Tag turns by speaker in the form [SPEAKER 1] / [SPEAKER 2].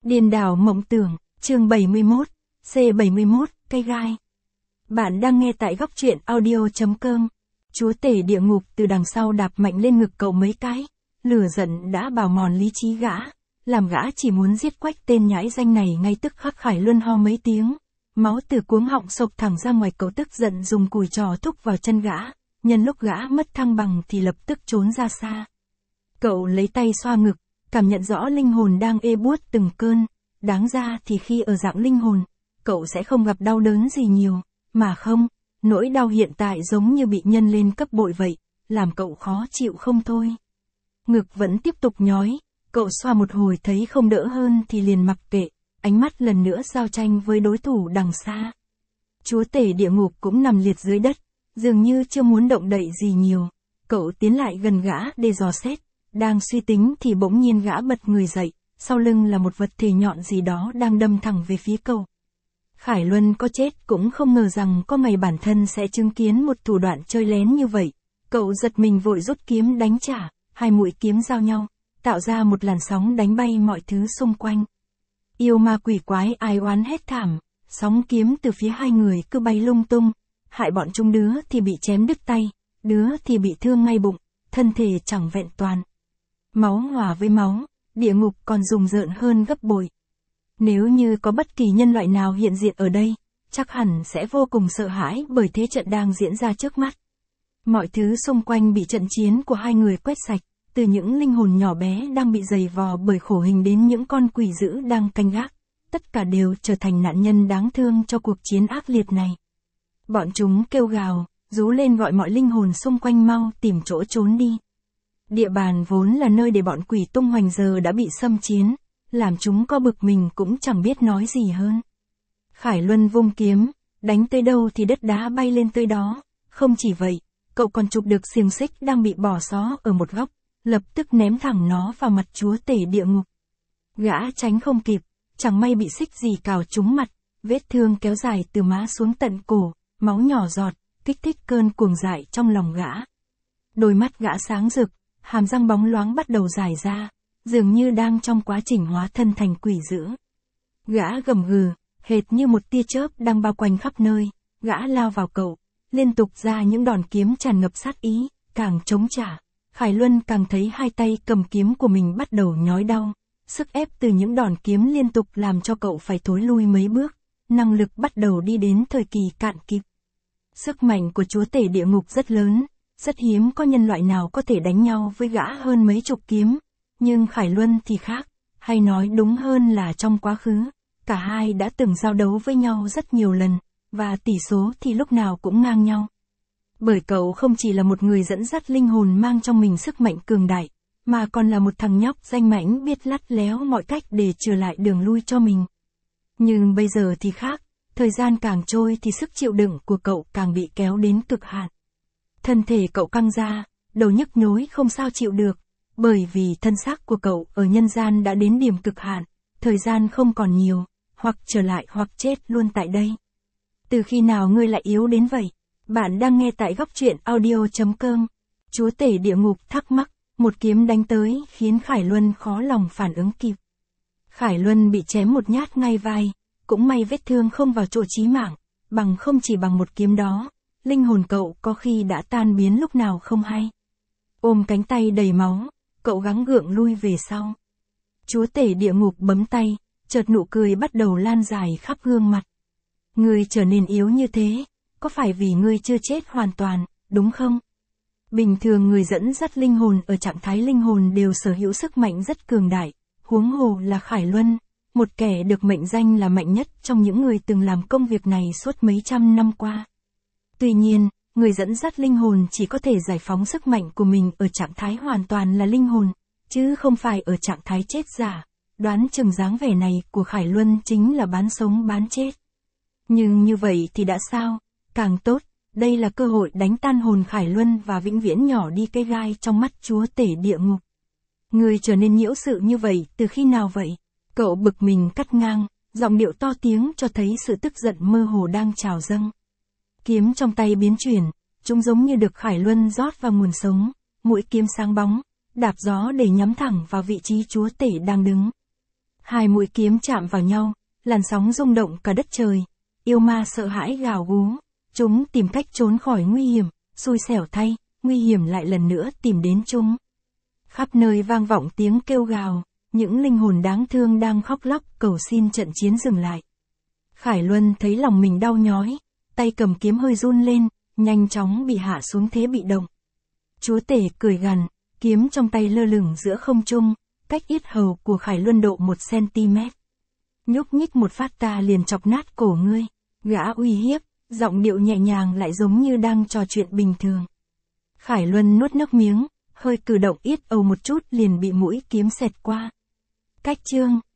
[SPEAKER 1] Điên đảo mộng tưởng, chương 71, C71, cây gai. Bạn đang nghe tại góc truyện audio.com. Chúa tể địa ngục từ đằng sau đạp mạnh lên ngực cậu mấy cái. Lửa giận đã bào mòn lý trí gã. Làm gã chỉ muốn giết quách tên nhãi danh này ngay tức khắc. Khải Luân ho mấy tiếng. Máu từ cuống họng xộc thẳng ra ngoài, cậu tức giận dùng cùi trò thúc vào chân gã. Nhân lúc gã mất thăng bằng thì lập tức trốn ra xa. Cậu lấy tay xoa ngực, cảm nhận rõ linh hồn đang ê buốt từng cơn. Đáng ra thì khi ở dạng linh hồn, cậu sẽ không gặp đau đớn gì nhiều, mà không, nỗi đau hiện tại giống như bị nhân lên cấp bội vậy, làm cậu khó chịu không thôi. Ngực vẫn tiếp tục nhói, cậu xoa một hồi thấy không đỡ hơn thì liền mặc kệ, ánh mắt lần nữa giao tranh với đối thủ đằng xa. Chúa tể địa ngục cũng nằm liệt dưới đất, dường như chưa muốn động đậy gì nhiều. Cậu tiến lại gần gã để dò xét, đang suy tính thì bỗng nhiên gã bật người dậy, sau lưng là một vật thể nhọn gì đó đang đâm thẳng về phía cậu. Khải Luân có chết cũng không ngờ rằng có ngày bản thân sẽ chứng kiến một thủ đoạn chơi lén như vậy. Cậu giật mình vội rút kiếm đánh trả, hai mũi kiếm giao nhau, tạo ra một làn sóng đánh bay mọi thứ xung quanh. Yêu ma quỷ quái ai oán hét thảm, sóng kiếm từ phía hai người cứ bay lung tung, hại bọn chúng, đứa thì bị chém đứt tay, đứa thì bị thương ngay bụng, thân thể chẳng vẹn toàn. Máu hòa với máu, địa ngục còn rùng rợn hơn gấp bội. Nếu như có bất kỳ nhân loại nào hiện diện ở đây, chắc hẳn sẽ vô cùng sợ hãi bởi thế trận đang diễn ra trước mắt. Mọi thứ xung quanh bị trận chiến của hai người quét sạch, từ những linh hồn nhỏ bé đang bị giày vò bởi khổ hình đến những con quỷ dữ đang canh gác, tất cả đều trở thành nạn nhân đáng thương cho cuộc chiến ác liệt này. Bọn chúng kêu gào, rú lên gọi mọi linh hồn xung quanh mau tìm chỗ trốn đi. Địa bàn vốn là nơi để bọn quỷ tung hoành giờ đã bị xâm chiếm, làm chúng có bực mình cũng chẳng biết nói gì hơn. Khải Luân vung kiếm, đánh tới đâu thì đất đá bay lên tới đó, không chỉ vậy, cậu còn chụp được xiềng xích đang bị bỏ xó ở một góc, lập tức ném thẳng nó vào mặt chúa tể địa ngục. Gã tránh không kịp, chẳng may bị xích gì cào trúng mặt, vết thương kéo dài từ má xuống tận cổ, máu nhỏ giọt, kích thích cơn cuồng dại trong lòng gã. Đôi mắt gã sáng rực, hàm răng bóng loáng bắt đầu rải ra, dường như đang trong quá trình hóa thân thành quỷ dữ. Gã gầm gừ, hệt như một tia chớp đang bao quanh khắp nơi, gã lao vào cậu, liên tục ra những đòn kiếm tràn ngập sát ý, càng chống trả. Khải Luân càng thấy hai tay cầm kiếm của mình bắt đầu nhói đau, sức ép từ những đòn kiếm liên tục làm cho cậu phải thối lui mấy bước, năng lực bắt đầu đi đến thời kỳ cạn kịp. Sức mạnh của chúa tể địa ngục rất lớn, rất hiếm có nhân loại nào có thể đánh nhau với gã hơn mấy chục kiếm, nhưng Khải Luân thì khác, hay nói đúng hơn là trong quá khứ, cả hai đã từng giao đấu với nhau rất nhiều lần, và tỷ số thì lúc nào cũng ngang nhau. Bởi cậu không chỉ là một người dẫn dắt linh hồn mang trong mình sức mạnh cường đại, mà còn là một thằng nhóc danh mãnh biết lắt léo mọi cách để trở lại đường lui cho mình. Nhưng bây giờ thì khác, thời gian càng trôi thì sức chịu đựng của cậu càng bị kéo đến cực hạn. Thân thể cậu căng ra, đầu nhức nhối không sao chịu được, bởi vì thân xác của cậu ở nhân gian đã đến điểm cực hạn, thời gian không còn nhiều, hoặc trở lại hoặc chết luôn tại đây. Từ khi nào ngươi lại yếu đến vậy? Bạn đang nghe tại góc truyện audio.com. Chúa tể địa ngục thắc mắc, một kiếm đánh tới khiến Khải Luân khó lòng phản ứng kịp. Khải Luân bị chém một nhát ngay vai, cũng may vết thương không vào chỗ chí mạng, bằng không chỉ bằng một kiếm đó, linh hồn cậu có khi đã tan biến lúc nào không hay. Ôm cánh tay đầy máu, cậu gắng gượng lui về sau. Chúa tể địa ngục bấm tay, chợt nụ cười bắt đầu lan dài khắp gương mặt. Ngươi trở nên yếu như thế, có phải vì ngươi chưa chết hoàn toàn, đúng không? Bình thường người dẫn dắt linh hồn ở trạng thái linh hồn đều sở hữu sức mạnh rất cường đại, huống hồ là Khải Luân, một kẻ được mệnh danh là mạnh nhất trong những người từng làm công việc này suốt mấy trăm năm qua. Tuy nhiên, người dẫn dắt linh hồn chỉ có thể giải phóng sức mạnh của mình ở trạng thái hoàn toàn là linh hồn, chứ không phải ở trạng thái chết giả. Đoán chừng dáng vẻ này của Khải Luân chính là bán sống bán chết. Nhưng như vậy thì đã sao? Càng tốt, đây là cơ hội đánh tan hồn Khải Luân và vĩnh viễn nhỏ đi cây gai trong mắt chúa tể địa ngục. Ngươi trở nên nhiễu sự như vậy từ khi nào vậy? Cậu bực mình cắt ngang, giọng điệu to tiếng cho thấy sự tức giận mơ hồ đang trào dâng. Kiếm trong tay biến chuyển, chúng giống như được Khải Luân rót vào nguồn sống, mũi kiếm sáng bóng, đạp gió để nhắm thẳng vào vị trí chúa tể đang đứng. Hai mũi kiếm chạm vào nhau, làn sóng rung động cả đất trời. Yêu ma sợ hãi gào gú. Chúng tìm cách trốn khỏi nguy hiểm, xui xẻo thay, nguy hiểm lại lần nữa tìm đến chúng. Khắp nơi vang vọng tiếng kêu gào, những linh hồn đáng thương đang khóc lóc cầu xin trận chiến dừng lại. Khải Luân thấy lòng mình đau nhói, tay cầm kiếm hơi run lên, nhanh chóng bị hạ xuống thế bị động. Chúa tể cười gằn, kiếm trong tay lơ lửng giữa không trung, cách yết hầu của Khải Luân độ 1 cm. Nhúc nhích một phát ta liền chọc nát cổ ngươi. Gã uy hiếp, giọng điệu nhẹ nhàng lại giống như đang trò chuyện bình thường. Khải Luân nuốt nước miếng, hơi cử động yết ầu một chút liền bị mũi kiếm xẹt qua. Cách chương